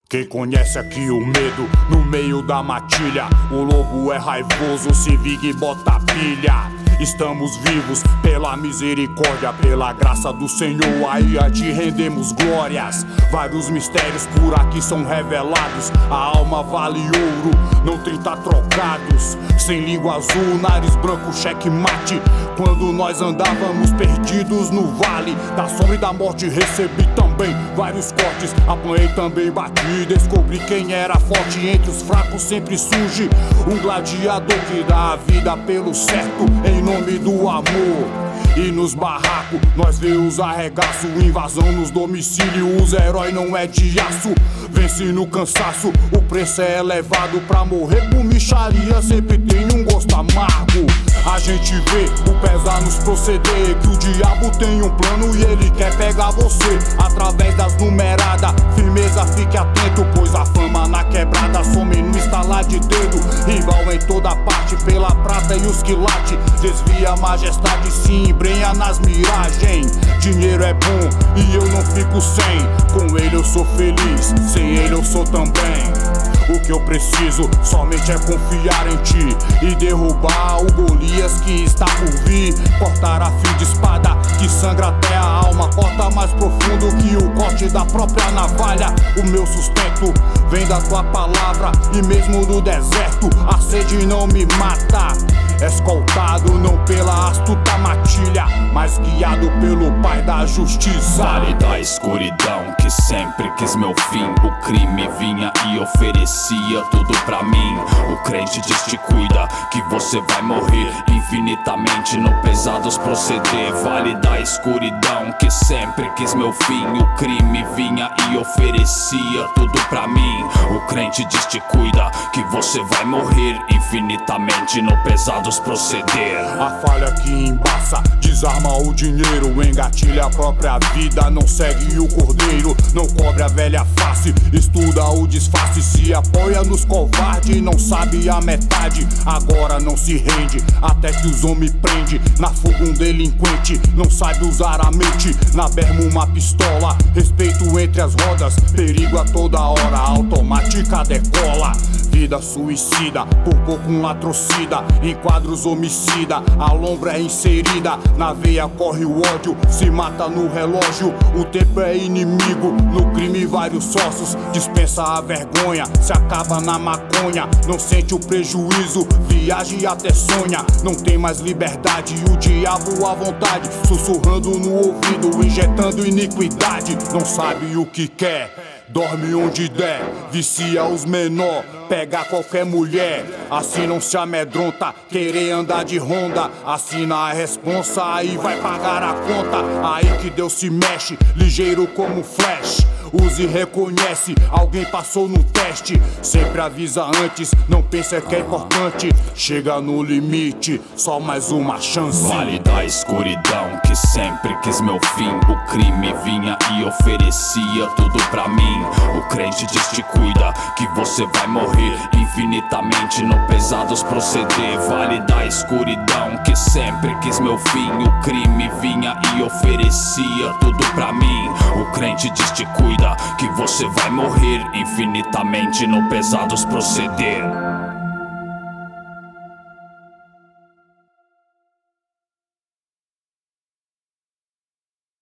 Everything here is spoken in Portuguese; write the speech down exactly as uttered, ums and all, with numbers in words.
Quem conhece aqui o medo no meio da matilha? O lobo é raivoso, se viga e bota pilha. Estamos vivos pela misericórdia, pela graça do Senhor, aí a ti rendemos glórias. Vários mistérios por aqui são revelados. A alma vale ouro, não trinta trocados. Sem língua azul, nariz branco, checkmate. Quando nós andávamos perdidos no vale da sombra e da morte, recebi também vários cortes. Apanhei também, bati, descobri quem era forte. Entre os fracos sempre surge um gladiador que dá a vida pelo certo, em nome do amor. E nos barracos nós vê os arregaço, invasão nos domicílios, os heróis não é de aço. Vence no cansaço, o preço é elevado. Pra morrer por micharia sempre tem um gosto amargo. A gente vê o pesar nos proceder, que o diabo tem um plano e ele quer pegar você através das numeradas. Firmeza, fique atento, pois a fama na quebrada some no estalar de dedo. Rival em toda parte pela prata e os quilates. Desvia a majestade, se embrenha nas miragens. Dinheiro é bom e eu não fico sem. Com ele eu sou feliz, sem ele eu sou também. O que eu preciso somente é confiar em ti e derrubar o Golias que está por vir. Cortar a fio de espada que sangra até a alma, corta mais profundo que o corte da própria navalha. O meu sustento vem da tua palavra e mesmo no deserto a sede não me mata. Escoltado não pela astuta matilha, mas guiado pelo Pai da Justiça. Vale da escuridão que sempre quis meu fim. O crime vinha e oferecia tudo pra mim. O crente diz te cuida que você vai morrer infinitamente no pesados proceder. Vale da escuridão que sempre quis meu fim. O crime vinha e oferecia tudo pra mim. O crente diz te cuida que você vai morrer infinitamente no pesados proceder. A falha que embaça, desarma o dinheiro, engatilha a própria vida, não segue o cordeiro, não cobre a velha face, estuda o disfarce, se apoia nos covardes, não sabe a metade, agora não se rende, até que os homens prende, na fuga um delinquente, não sabe usar a mente, na berma uma pistola, respeito entre as rodas, perigo a toda hora, automática decola. Vida suicida, por pouco um latrocida, em quadros homicida, a lombra é inserida, na veia corre o ódio, se mata no relógio, o tempo é inimigo, no crime vários sócios, dispensa a vergonha, se acaba na maconha, não sente o prejuízo, viaja e até sonha, não tem mais liberdade, e o diabo à vontade, sussurrando no ouvido, injetando iniquidade, não sabe o que quer. Dorme onde der, vicia os menor, pega qualquer mulher. Assim não se amedronta, querer andar de Honda. Assina a responsa, aí vai pagar a conta. Aí que Deus se mexe, ligeiro como flash. Use e reconhece, alguém passou no teste. Sempre avisa antes, não pensa que é importante. Chega no limite, só mais uma chance. Vale da escuridão que sempre quis meu fim. O crime vinha e oferecia tudo pra mim. O crente diz te cuida que você vai morrer infinitamente no pesados proceder. Vale da escuridão que sempre quis meu fim. O crime vinha e oferecia tudo pra mim. O crente diz te cuida que você vai morrer infinitamente no pesados proceder.